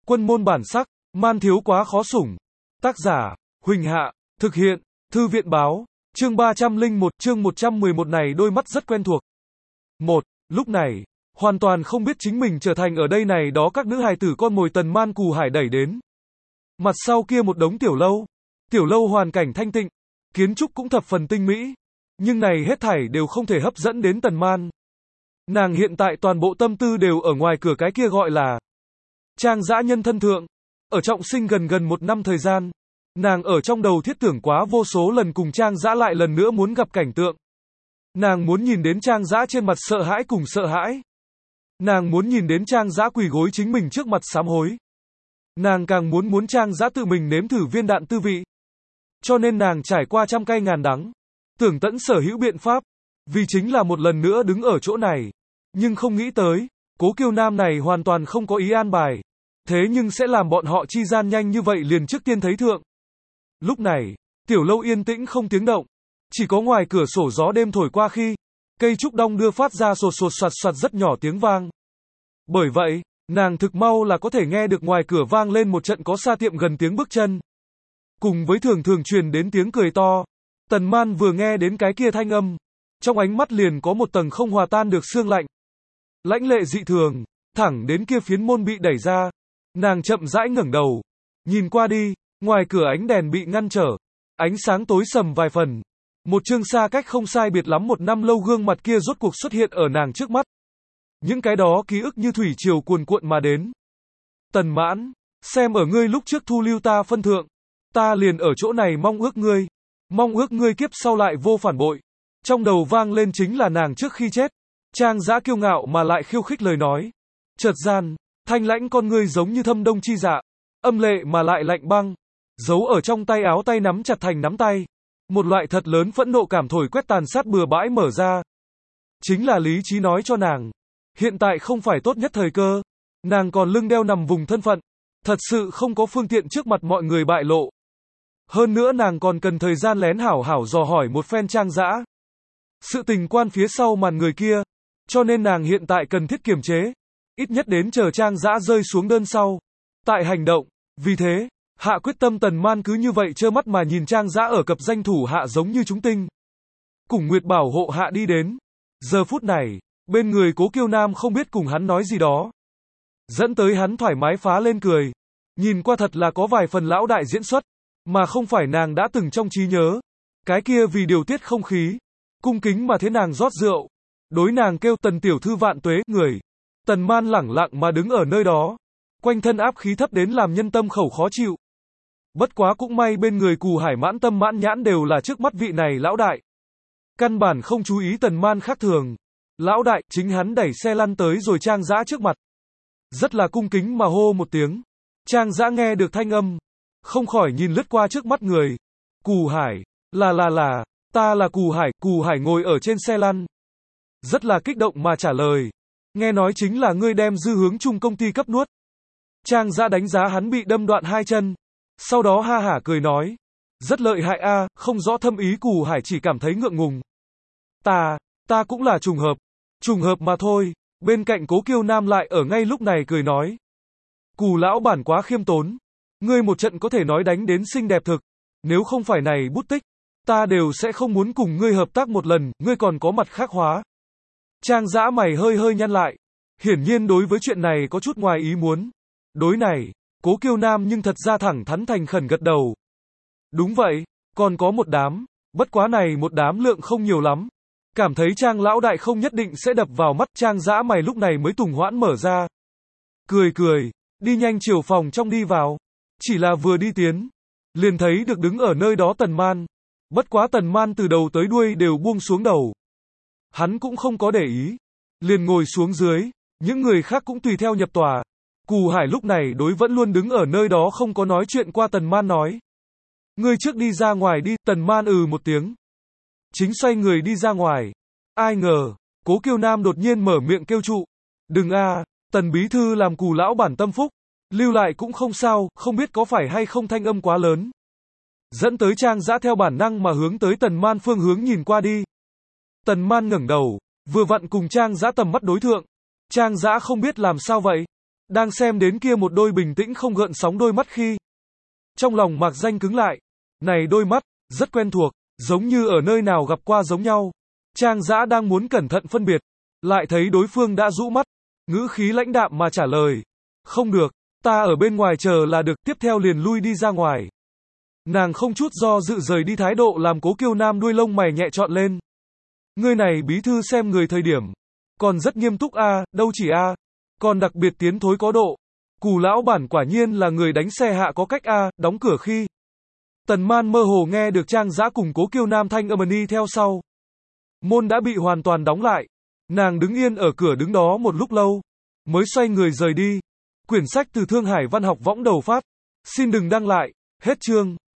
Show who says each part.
Speaker 1: Quân môn bản sắc, man thiếu quá khó sủng. Tác giả, Huỳnh Hạ, thực hiện, Thư viện báo, chương 301, chương 111 này đôi mắt rất quen thuộc. Lúc này, hoàn toàn không biết chính mình trở thành ở đây này đó các nữ hài tử con mồi Tần Man Cù Hải đẩy đến. Mặt sau kia một đống tiểu lâu hoàn cảnh thanh tịnh, kiến trúc cũng thập phần tinh mỹ, nhưng này hết thảy đều không thể hấp dẫn đến Tần Man. Nàng hiện tại toàn bộ tâm tư đều ở ngoài cửa cái kia gọi là Trang Dã nhân thân thượng. Ở trọng sinh gần 1 năm thời gian, nàng ở trong đầu thiết tưởng quá vô số lần cùng Trang Dã lại lần nữa muốn gặp cảnh tượng. Nàng muốn nhìn đến Trang Dã trên mặt sợ hãi cùng sợ hãi. Nàng muốn nhìn đến Trang Dã quỳ gối chính mình trước mặt sám hối. Nàng càng muốn Trang Dã tự mình nếm thử viên đạn tư vị. Cho nên nàng trải qua trăm cay ngàn đắng, tưởng tận sở hữu biện pháp, vì chính là một lần nữa đứng ở chỗ này. Nhưng không nghĩ tới, Cố Kiêu Nam này hoàn toàn không có ý an bài. Thế nhưng sẽ làm bọn họ chi gian nhanh như vậy liền trước tiên thấy thượng. Lúc này, tiểu lâu yên tĩnh không tiếng động. Chỉ có ngoài cửa sổ gió đêm thổi qua khi, cây trúc đong đưa phát ra sột soạt soạt rất nhỏ tiếng vang. Bởi vậy, nàng thực mau là có thể nghe được ngoài cửa vang lên một trận có xa tiệm gần tiếng bước chân. Cùng với thường truyền đến tiếng cười to. Tần Man vừa nghe đến cái kia thanh âm, trong ánh mắt liền có một tầng không hòa tan được sương lạnh. Lãnh lệ dị thường, thẳng đến kia phiến môn bị đẩy ra. Nàng chậm rãi ngẩng đầu, nhìn qua đi, ngoài cửa ánh đèn bị ngăn trở, ánh sáng tối sầm vài phần. Một chương xa cách không sai biệt lắm 1 năm lâu gương mặt kia rốt cuộc xuất hiện ở nàng trước mắt. Những cái đó ký ức như thủy triều cuồn cuộn mà đến. Tần Mãn, xem ở ngươi lúc trước thu lưu ta phân thượng, ta liền ở chỗ này mong ước ngươi kiếp sau lại vô phản bội. Trong đầu vang lên chính là nàng trước khi chết, Trang Dã kiêu ngạo mà lại khiêu khích lời nói. Chợt gian, thanh lãnh con ngươi giống như thâm đông chi dạ, âm lệ mà lại lạnh băng, giấu ở trong tay áo tay nắm chặt thành nắm tay. Một loại thật lớn phẫn nộ cảm thổi quét tàn sát bừa bãi mở ra. Chính là lý trí nói cho nàng, hiện tại không phải tốt nhất thời cơ, nàng còn lưng đeo nằm vùng thân phận, thật sự không có phương tiện trước mặt mọi người bại lộ. Hơn nữa nàng còn cần thời gian lén hảo dò hỏi một phen Trang Dã. Sự tình quan phía sau màn người kia, cho nên nàng hiện tại cần thiết kiềm chế, ít nhất đến chờ Trang Dã rơi xuống đơn sau, tại hành động. Vì thế, hạ quyết tâm Tần Man cứ như vậy trơ mắt mà nhìn Trang Dã ở cập danh thủ hạ giống như chúng tinh. Cùng Nguyệt bảo hộ hạ đi đến. Giờ phút này, bên người Cố Kiêu Nam không biết cùng hắn nói gì đó. Dẫn tới hắn thoải mái phá lên cười. Nhìn qua thật là có vài phần lão đại diễn xuất, mà không phải nàng đã từng trong trí nhớ. Cái kia vì điều tiết không khí, cung kính mà thế nàng rót rượu. Đối nàng kêu Tần tiểu thư vạn tuế, người. Tần Man lẳng lặng mà đứng ở nơi đó. Quanh thân áp khí thấp đến làm nhân tâm khẩu khó chịu. Bất quá cũng may bên người Cù Hải mãn tâm mãn nhãn đều là trước mắt vị này lão đại. Căn bản không chú ý Tần Man khác thường. Lão đại, chính hắn đẩy xe lăn tới rồi Trang Dã trước mặt. Rất là cung kính mà hô một tiếng. Trang Dã nghe được thanh âm, không khỏi nhìn lướt qua trước mắt người. Cù Hải, ta là Cù Hải ngồi ở trên xe lăn. Rất là kích động mà trả lời. Nghe nói chính là ngươi đem Dư Hướng Trung công ty cấp nuốt. Trang Dã đánh giá hắn bị đâm đoạn 2 chân. Sau đó ha hả cười nói. Rất lợi hại a, không rõ thâm ý. Cù Hải chỉ cảm thấy ngượng ngùng. Ta cũng là trùng hợp mà thôi. Bên cạnh Cố Kiêu Nam lại ở ngay lúc này cười nói. Cù lão bản quá khiêm tốn. Ngươi một trận có thể nói đánh đến xinh đẹp thực. Nếu không phải này bút tích, ta đều sẽ không muốn cùng ngươi hợp tác một lần, ngươi còn có mặt khác hóa. Trang Dã mày hơi nhăn lại. Hiển nhiên đối với chuyện này có chút ngoài ý muốn. Đối này, Cố Kiêu Nam nhưng thật ra thẳng thắn thành khẩn gật đầu. Đúng vậy, còn có một đám, bất quá này một đám lượng không nhiều lắm. Cảm thấy Trang lão đại không nhất định sẽ đập vào mắt. Trang Dã mày lúc này mới tùng hoãn mở ra. Cười, đi nhanh chiều phòng trong đi vào. Chỉ là vừa đi tiến, liền thấy được đứng ở nơi đó Tần Man. Bất quá Tần Man từ đầu tới đuôi đều buông xuống đầu. Hắn cũng không có để ý, liền ngồi xuống dưới, những người khác cũng tùy theo nhập tòa. Cù Hải lúc này đối vẫn luôn đứng ở nơi đó không có nói chuyện qua Tần Man nói. Ngươi trước đi ra ngoài đi. Tần Man một tiếng. Chính xoay người đi ra ngoài. Ai ngờ, Cố Kiêu Nam đột nhiên mở miệng kêu trụ. Đừng a, Tần bí thư làm Cù lão bản tâm phúc. Lưu lại cũng không sao, không biết có phải hay không thanh âm quá lớn. Dẫn tới Trang Dã theo bản năng mà hướng tới Tần Man phương hướng nhìn qua đi. Tần Man ngẩng đầu, vừa vặn cùng Trang Dã tầm mắt đối thượng. Trang Dã không biết làm sao vậy. Đang xem đến kia một đôi bình tĩnh không gợn sóng đôi mắt khi. Trong lòng Mạc Danh cứng lại. Này đôi mắt, rất quen thuộc, giống như ở nơi nào gặp qua giống nhau. Trang Dã đang muốn cẩn thận phân biệt, lại thấy đối phương đã rũ mắt, ngữ khí lãnh đạm mà trả lời. Không được, ta ở bên ngoài chờ là được, tiếp theo liền lui đi ra ngoài. Nàng không chút do dự rời đi, thái độ làm Cố Kiêu Nam đuôi lông mày nhẹ trọn lên. Ngươi này bí thư xem người thời điểm, còn rất nghiêm túc a, đâu chỉ a, còn đặc biệt tiến thối có độ. Cù lão bản quả nhiên là người đánh xe hạ có cách a, đóng cửa khi. Tần Man mơ hồ nghe được Trang Dã cùng Cố Kiêu Nam thanh âm đi theo sau. Môn đã bị hoàn toàn đóng lại. Nàng đứng yên ở cửa đứng đó một lúc lâu, mới xoay người rời đi. Quyển sách từ Thương Hải Văn học võng đầu phát. Xin đừng đăng lại. Hết chương.